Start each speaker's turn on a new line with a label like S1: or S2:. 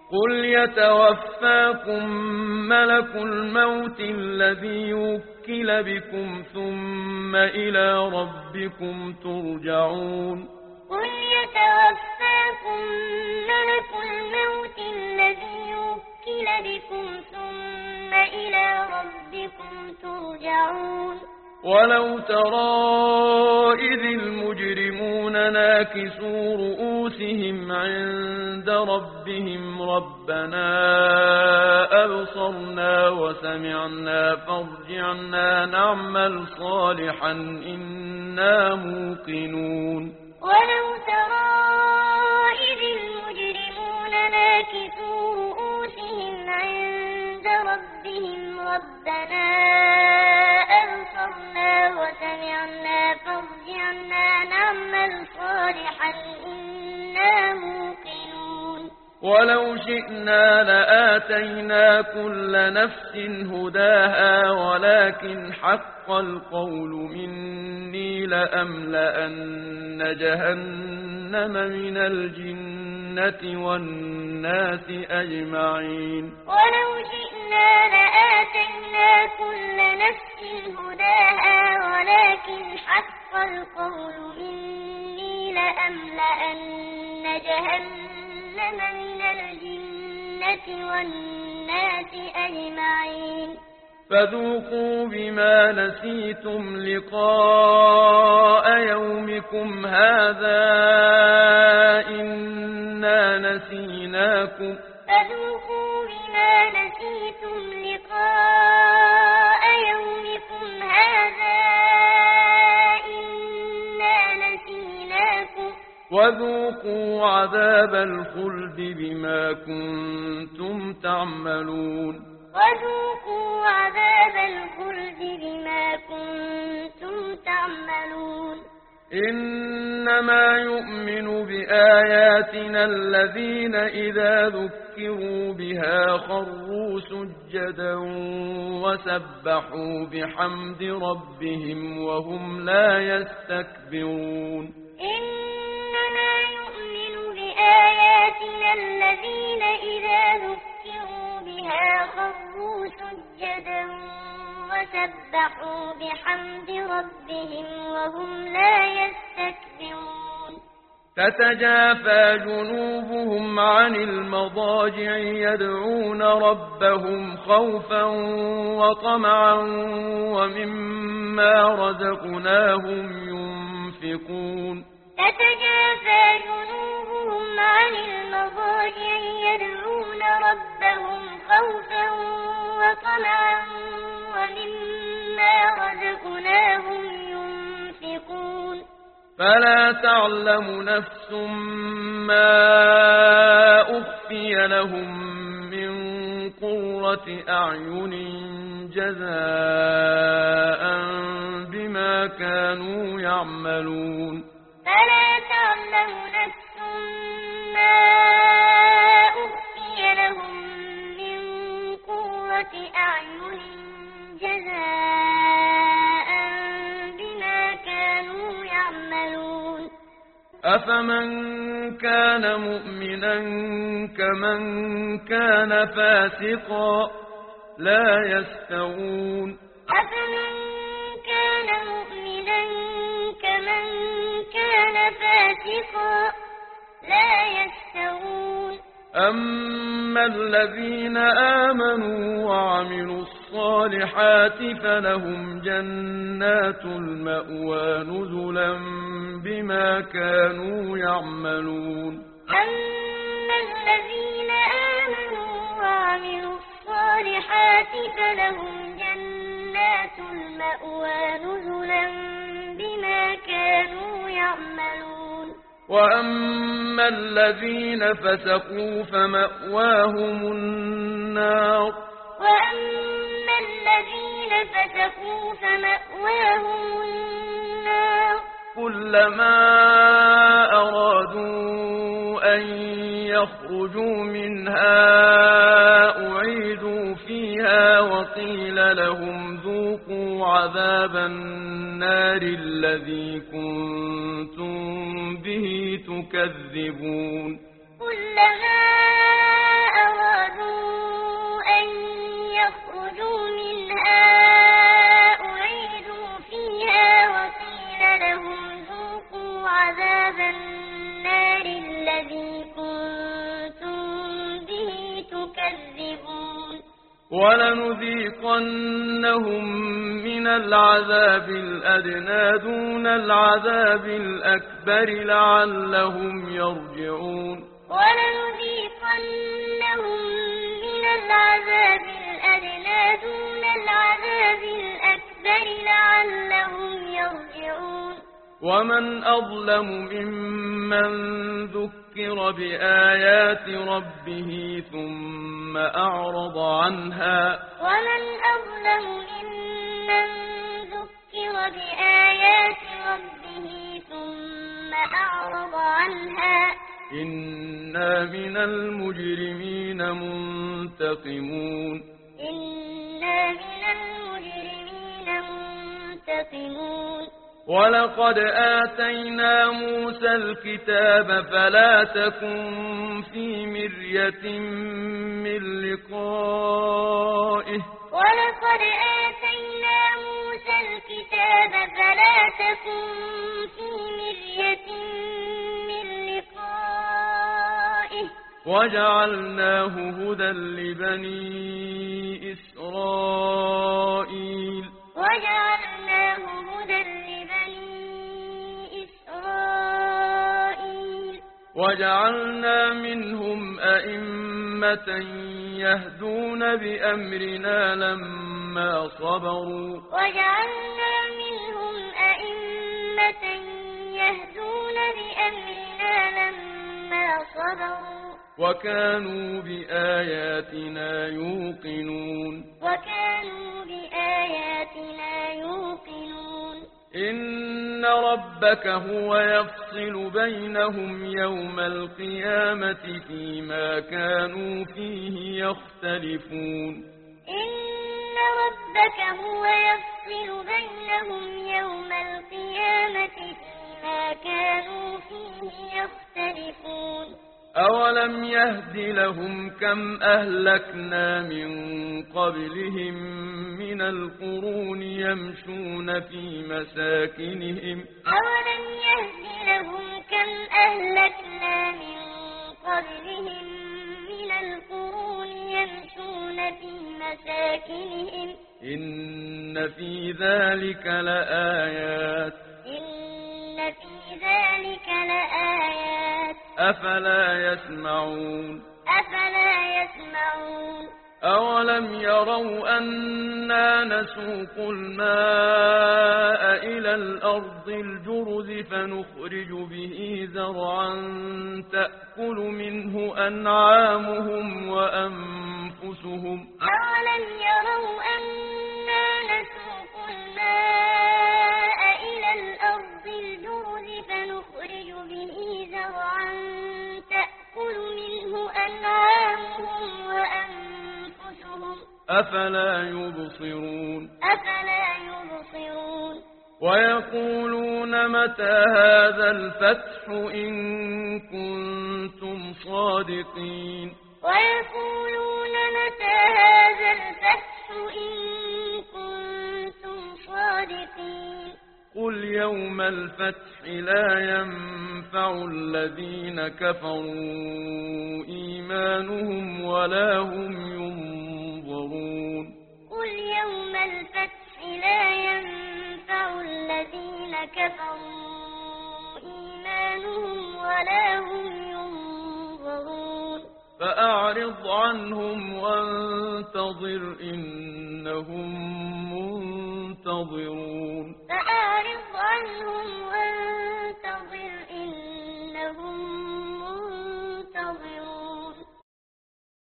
S1: قل يتوفاكم ملك الموت الذي وكل بكم ثم إلى ربكم ترجعون
S2: قل يتوفاكم ملك الموت الذي وكل بكم ثم إلى ربكم ترجعون
S1: ولو ترى إذ المجرمون ناكسوا رؤوسهم عند ربهم ربنا أبصرنا وسمعنا فارجعنا نعمل صالحا إنا موقنون
S2: ولو ترى إذ المجرمون ناكسوا رؤوسهم عند ربهم ربنا أبصرنا وسمعنا فارجعنا نعمل صالحا إنا موقنون
S1: ولو شئنا لآتينا كل نفس هداها ولكن حق القول مني لأملأن جهنم من الجنة والناس أجمعين
S2: ولو شئنا لآتينا كل نفس هداها ولكن حق القول مني لأملأن جهنم من الجنة والناس أجمعين
S1: فذوقوا بما نسيتم لقاء يومكم هذا إنا نسيناكم
S2: فذوقوا بما نسيتم لقاء يومكم هذا إنا نسيناكم
S1: وذوقوا عذاب الخلد بما كنتم تعملون
S2: وذوقوا عذاب الخلد بما كنتم تعملون
S1: إنما يؤمن بآياتنا الذين إذا ذكروا بها خروا سجدا وسبحوا بحمد ربهم وهم لا يستكبرون
S2: إنما يؤمن بآياتنا الذين إذا ذكروا بها خروا سجدا وسبحوا بحمد ربهم وهم لا يستكبرون
S1: تتجافى جنوبهم عن المضاجع يدعون ربهم خوفا وطمعا ومما رزقناهم ينفقون
S2: تتجافى جنوبهم عن المضاجع يدعون ربهم خوفا وطمعا ومما رزقناهم ينفقون
S1: فلا تعلم نفس ما أخفي لهم من قرة أعين جزاء بما كانوا يعملون
S2: فلا تعلم نفس ما أخفي لهم من قرة أعين جزاء بما كانوا يعملون
S1: أفمن كان مؤمنا كمن كان فاسقا لا يستوون
S2: أفمن كان مؤمنا كمن كان فاسقا لا يستوون
S1: أما الذين آمنوا وعملوا الصالحات فلهم جنات المأوى نزلا بما كانوا يعملون
S2: أما الذين آمنوا وعملوا الصالحات فلهم جنات المأوى نزلا بما كانوا يعملون
S1: وأما الذين فسقوا فمأواهم النار
S2: وأما الذين فسقوا فمأواهم النار
S1: كلما أرادوا أن يخرجوا منها أعيدوا فيها وقيل لهم ذوقوا عذاب النار الذي كنتم به تكذبون
S2: كلما
S1: ولنذيقنهم من العذاب الأدنى دون العذاب الأكبر لعلهم يرجعون
S2: ولنذيقنهم من العذاب الأدنى دون العذاب الأكبر لعلهم يرجعون
S1: ومن أظلم ممن ذكر بآيات ربه ثم أعرض عنها
S2: ومن أظلم ممن ذكر بآيات ربه ثم أعرض عنها
S1: إنا من المجرمين منتقمون
S2: إنا من المجرمين منتقمون
S1: ولقد آتينا موسى الكتاب فلا تكن في مرية من لقائه
S2: ولقد آتينا موسى الكتاب فلا تكن في مرية من لقائه
S1: وجعلناه هدى لبني إسرائيل
S2: وجعلناه هدى لبني إسرائيل
S1: وجعلنا منهم أئمة يهدون بأمرنا لما صبروا
S2: وجعلنا منهم أئمة يهدون بأمرنا لما صبروا
S1: وكانوا بآياتنا يوقنون
S2: وكانوا بآياتنا يوقنون
S1: إن ربك هو يفصل بينهم يوم القيامة فيما كانوا فيه يختلفون
S2: إن ربك هو يفصل بينهم يوم القيامة فيما كانوا فيه يختلفون
S1: أولم يهد لهم كم أهلكنا من قبلهم من القرون يمشون في مساكنهم
S2: أولم يهد لهم كم أهلكنا من قبلهم من القرون يمشون في مساكنهم
S1: إن في ذلك لآيات
S2: إن في ذلك لآيات
S1: أفلا يسمعون
S2: أفلا يسمعون
S1: أولم يروا أنا نسوق الماء إلى الأرض الجرز فنخرج به زرعا تأكل منه أنعامهم وأنفسهم
S2: أولم يروا أنا نسوق الماء إلى الأرض الجرز فنخرج به زرعا تأكل منه أنعامهم وأنفسهم
S1: أفلا يبصرون
S2: أفلا يبصرون
S1: ويقولون متى هذا الفتح إن كنتم صادقين
S2: ويقولون متى هذا الفتح إن كنتم صادقين
S1: قل يوم الفتح لا ينفع الذين كفروا إيمانهم ولا هم ينظرون
S2: قل يوم الفتح لا ينفع الذين كفروا إيمانهم ولا هم ينظرون
S1: فأعرض عنهم وانتظر إنهم منتظرون